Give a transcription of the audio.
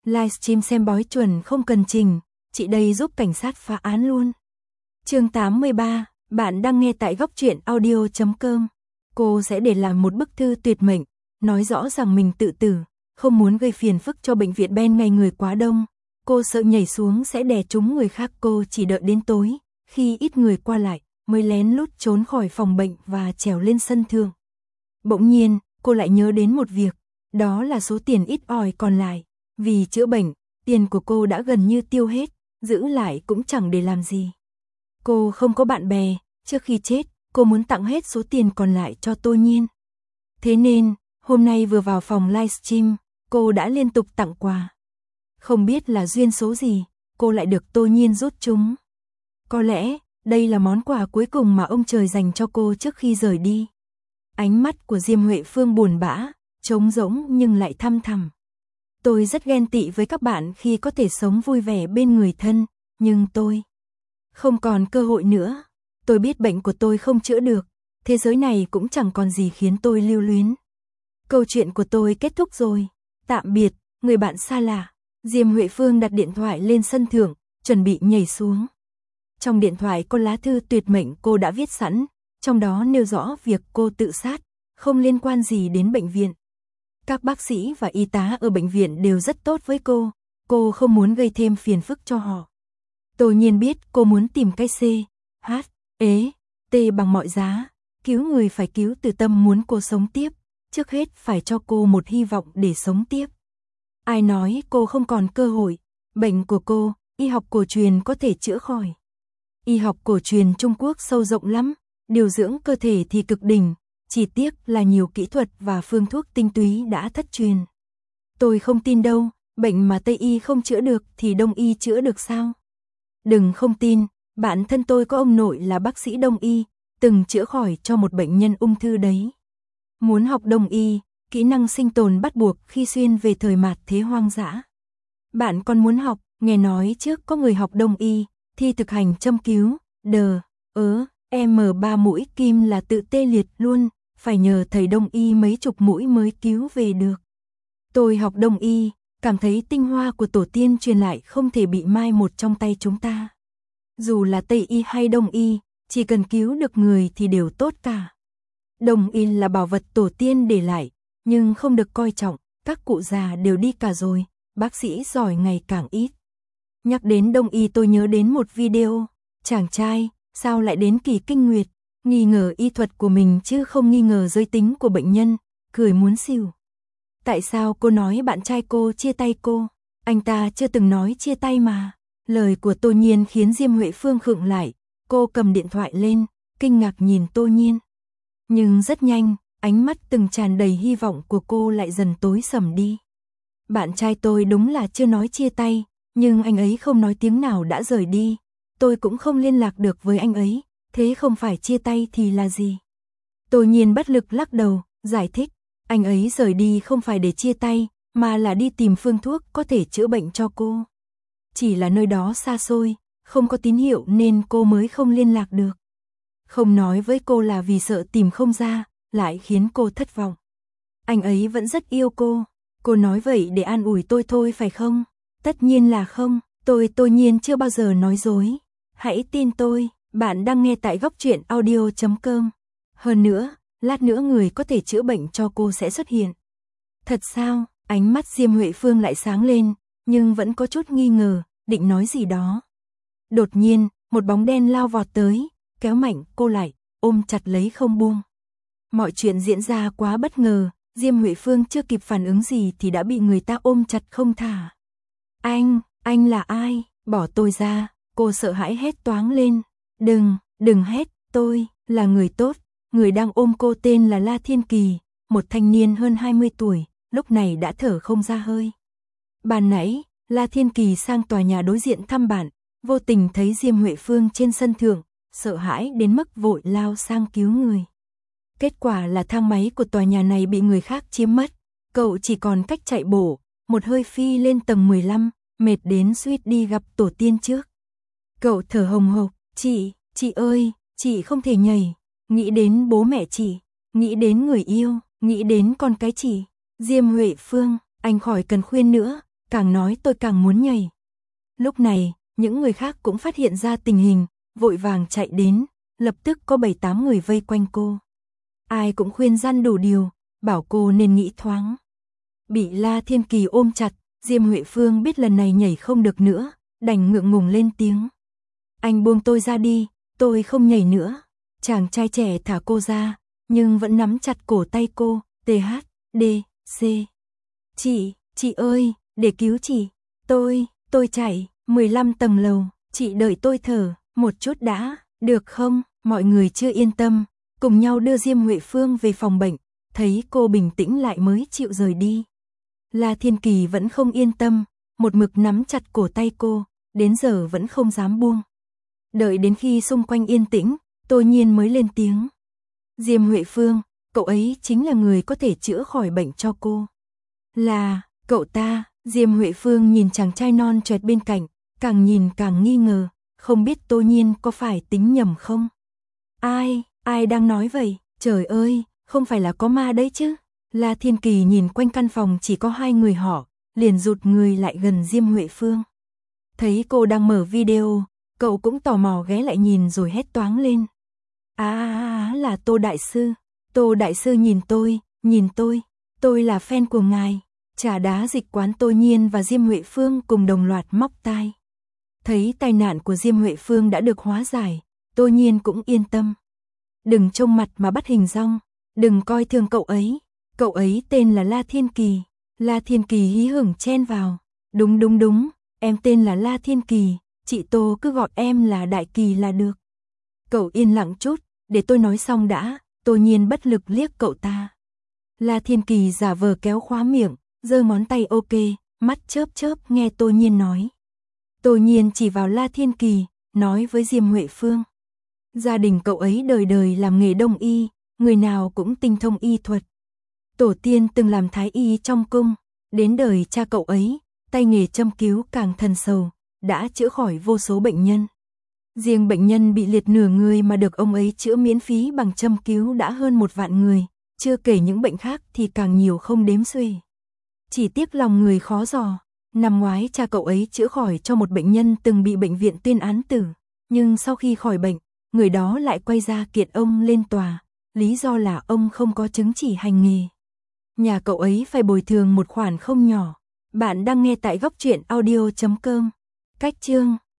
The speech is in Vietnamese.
Livestream xem bói chuẩn không cần trình, chị đây giúp cảnh sát phá án luôn. Chương 83, bạn đang nghe tại góc truyện audio.com. Cô sẽ để làm một bức thư tuyệt mệnh, nói rõ rằng mình tự tử, không muốn gây phiền phức cho bệnh viện Ben ngày người quá đông. Cô sợ nhảy xuống sẽ đè trúng người khác, cô chỉ đợi đến tối, khi ít người qua lại, mới lén lút trốn khỏi phòng bệnh và trèo lên sân thượng. Bỗng nhiên, cô lại nhớ đến một việc, đó là số tiền ít ỏi còn lại. Vì chữa bệnh, tiền của cô đã gần như tiêu hết, giữ lại cũng chẳng để làm gì. Cô không có bạn bè, trước khi chết, cô muốn tặng hết số tiền còn lại cho Tô Nhiên. Thế nên, hôm nay vừa vào phòng livestream, cô đã liên tục tặng quà. Không biết là duyên số gì, cô lại được Tô Nhiên rút chúng. Có lẽ, đây là món quà cuối cùng mà ông trời dành cho cô trước khi rời đi. Ánh mắt của Diêm Huệ Phương buồn bã, trống rỗng nhưng lại thăm thẳm. Tôi rất ghen tị với các bạn khi có thể sống vui vẻ bên người thân, nhưng tôi không còn cơ hội nữa. Tôi biết bệnh của tôi không chữa được, thế giới này cũng chẳng còn gì khiến tôi lưu luyến. Câu chuyện của tôi kết thúc rồi, tạm biệt, người bạn xa lạ. Diêm Huệ Phương đặt điện thoại lên sân thượng, chuẩn bị nhảy xuống. Trong điện thoại có lá thư tuyệt mệnh cô đã viết sẵn, trong đó nêu rõ việc cô tự sát, không liên quan gì đến bệnh viện. Các bác sĩ và y tá ở bệnh viện đều rất tốt với cô không muốn gây thêm phiền phức cho họ. Tô Nhiên biết cô muốn tìm cái T bằng mọi giá, cứu người phải cứu từ tâm, muốn cô sống tiếp, trước hết phải cho cô một hy vọng để sống tiếp. Ai nói cô không còn cơ hội, bệnh của cô, y học cổ truyền có thể chữa khỏi. Y học cổ truyền Trung Quốc sâu rộng lắm, điều dưỡng cơ thể thì cực đỉnh, chỉ tiếc là nhiều kỹ thuật và phương thuốc tinh túy đã thất truyền. Tôi không tin đâu, bệnh mà Tây y không chữa được thì Đông y chữa được sao? Đừng không tin, bản thân tôi có ông nội là bác sĩ Đông y, từng chữa khỏi cho một bệnh nhân ung thư đấy. Muốn học Đông y, kỹ năng sinh tồn bắt buộc khi xuyên về thời mạt thế hoang dã. Bạn còn muốn học, nghe nói trước có người học Đông y, thi thực hành châm cứu, M3 mũi kim là tự tê liệt luôn, phải nhờ thầy Đông y mấy chục mũi mới cứu về được. Tôi học Đông y, cảm thấy tinh hoa của tổ tiên truyền lại không thể bị mai một trong tay chúng ta. Dù là Tây y hay Đông y, chỉ cần cứu được người thì đều tốt cả. Đông y là bảo vật tổ tiên để lại, nhưng không được coi trọng, các cụ già đều đi cả rồi, bác sĩ giỏi ngày càng ít. Nhắc đến Đông y tôi nhớ đến một video, chàng trai, sao lại đến kỳ kinh nguyệt, nghi ngờ y thuật của mình chứ không nghi ngờ giới tính của bệnh nhân, cười muốn xỉu. Tại sao cô nói bạn trai cô chia tay cô? Anh ta chưa từng nói chia tay mà. Lời của Tô Nhiên khiến Diêm Huệ Phương khựng lại, cô cầm điện thoại lên, kinh ngạc nhìn Tô Nhiên. Nhưng rất nhanh, ánh mắt từng tràn đầy hy vọng của cô lại dần tối sầm đi. Bạn trai tôi đúng là chưa nói chia tay, nhưng anh ấy không nói tiếng nào đã rời đi. Tôi cũng không liên lạc được với anh ấy, thế không phải chia tay thì là gì? Tô Nhiên bất lực lắc đầu, giải thích, anh ấy rời đi không phải để chia tay, mà là đi tìm phương thuốc có thể chữa bệnh cho cô. Chỉ là nơi đó xa xôi, không có tín hiệu nên cô mới không liên lạc được. Không nói với cô là vì sợ tìm không ra, lại khiến cô thất vọng. Anh ấy vẫn rất yêu cô nói vậy để an ủi tôi thôi phải không? Tất nhiên là không, Tô Nhiên chưa bao giờ nói dối. Hãy tin tôi, bạn đang nghe tại góc truyện audio.com. Hơn nữa, lát nữa người có thể chữa bệnh cho cô sẽ xuất hiện. Thật sao? Ánh mắt Diêm Huệ Phương lại sáng lên, nhưng vẫn có chút nghi ngờ, định nói gì đó. Đột nhiên, một bóng đen lao vọt tới, kéo mạnh cô lại, ôm chặt lấy không buông. Mọi chuyện diễn ra quá bất ngờ, Diêm Huệ Phương chưa kịp phản ứng gì thì đã bị người ta ôm chặt không thả. Anh là ai? Bỏ tôi ra, cô sợ hãi hét toáng lên. Đừng hét, tôi là người tốt. Người đang ôm cô tên là La Thiên Kỳ, một thanh niên hơn 20 tuổi, lúc này đã thở không ra hơi. Ban nãy, La Thiên Kỳ sang tòa nhà đối diện thăm bạn, vô tình thấy Diêm Huệ Phương trên sân thượng, sợ hãi đến mức vội lao sang cứu người. Kết quả là thang máy của tòa nhà này bị người khác chiếm mất, cậu chỉ còn cách chạy bộ, một hơi phi lên tầng 15, mệt đến suýt đi gặp tổ tiên trước. Cậu thở hồng hộc, chị ơi, chị không thể nhảy, nghĩ đến bố mẹ chị, nghĩ đến người yêu, nghĩ đến con cái chị. Diêm Huệ Phương, anh khỏi cần khuyên nữa, càng nói tôi càng muốn nhảy. Lúc này, những người khác cũng phát hiện ra tình hình, vội vàng chạy đến, lập tức có 7-8 người vây quanh cô. Ai cũng khuyên răn đủ điều, bảo cô nên nghĩ thoáng. Bị La Thiên Kỳ ôm chặt, Diêm Huệ Phương biết lần này nhảy không được nữa, đành ngượng ngùng lên tiếng. Anh buông tôi ra đi, tôi không nhảy nữa. Chàng trai trẻ thả cô ra, nhưng vẫn nắm chặt cổ tay cô, THDC. Chị ơi, để cứu chị, tôi chạy, 15 tầng lầu, chị đợi tôi thở, một chút đã, được không? Mọi người chưa yên tâm, cùng nhau đưa Diêm Huệ Phương về phòng bệnh, thấy cô bình tĩnh lại mới chịu rời đi. La Thiên Kỳ vẫn không yên tâm, một mực nắm chặt cổ tay cô, đến giờ vẫn không dám buông. Đợi đến khi xung quanh yên tĩnh, Tô Nhiên mới lên tiếng. Diêm Huệ Phương, cậu ấy chính là người có thể chữa khỏi bệnh cho cô. Là, cậu ta, Diêm Huệ Phương nhìn chàng trai non choẹt bên cạnh, càng nhìn càng nghi ngờ, không biết Tô Nhiên có phải tính nhầm không? Ai đang nói vậy? Trời ơi, không phải là có ma đấy chứ? La Thiên Kỳ nhìn quanh căn phòng chỉ có 2 người họ, liền rụt người lại gần Diêm Huệ Phương. Thấy cô đang mở video, cậu cũng tò mò ghé lại nhìn rồi hét toáng lên. Là Tô Đại Sư. Tô Đại Sư nhìn tôi là fan của ngài. Trà đá dịch quán Tô Nhiên và Diêm Huệ Phương cùng đồng loạt móc tai. Thấy tai nạn của Diêm Huệ Phương đã được hóa giải, Tô Nhiên cũng yên tâm. Đừng trông mặt mà bắt hình dong, đừng coi thường cậu ấy tên là La Thiên Kỳ. La Thiên Kỳ hí hửng chen vào. Đúng, em tên là La Thiên Kỳ, chị Tô cứ gọi em là Đại Kỳ là được. Cậu yên lặng chút, để tôi nói xong đã. Tô Nhiên bất lực liếc cậu ta. La Thiên Kỳ giả vờ kéo khóa miệng, giơ ngón tay ok, mắt chớp nghe Tô Nhiên nói. Tô Nhiên chỉ vào La Thiên Kỳ, nói với Diêm Huệ Phương. Gia đình cậu ấy đời đời làm nghề đông y, người nào cũng tinh thông y thuật. Tổ tiên từng làm thái y trong cung, đến đời cha cậu ấy, tay nghề châm cứu càng thần sầu, đã chữa khỏi vô số bệnh nhân. Riêng bệnh nhân bị liệt nửa người mà được ông ấy chữa miễn phí bằng châm cứu đã hơn 1 vạn người, chưa kể những bệnh khác thì càng nhiều không đếm xuể. Chỉ tiếc lòng người khó dò, năm ngoái cha cậu ấy chữa khỏi cho một bệnh nhân từng bị bệnh viện tuyên án tử, nhưng sau khi khỏi bệnh, người đó lại quay ra kiện ông lên tòa, lý do là ông không có chứng chỉ hành nghề. Nhà cậu ấy phải bồi thường một khoản không nhỏ. Bạn đang nghe tại góc truyện audio.com. Cách chương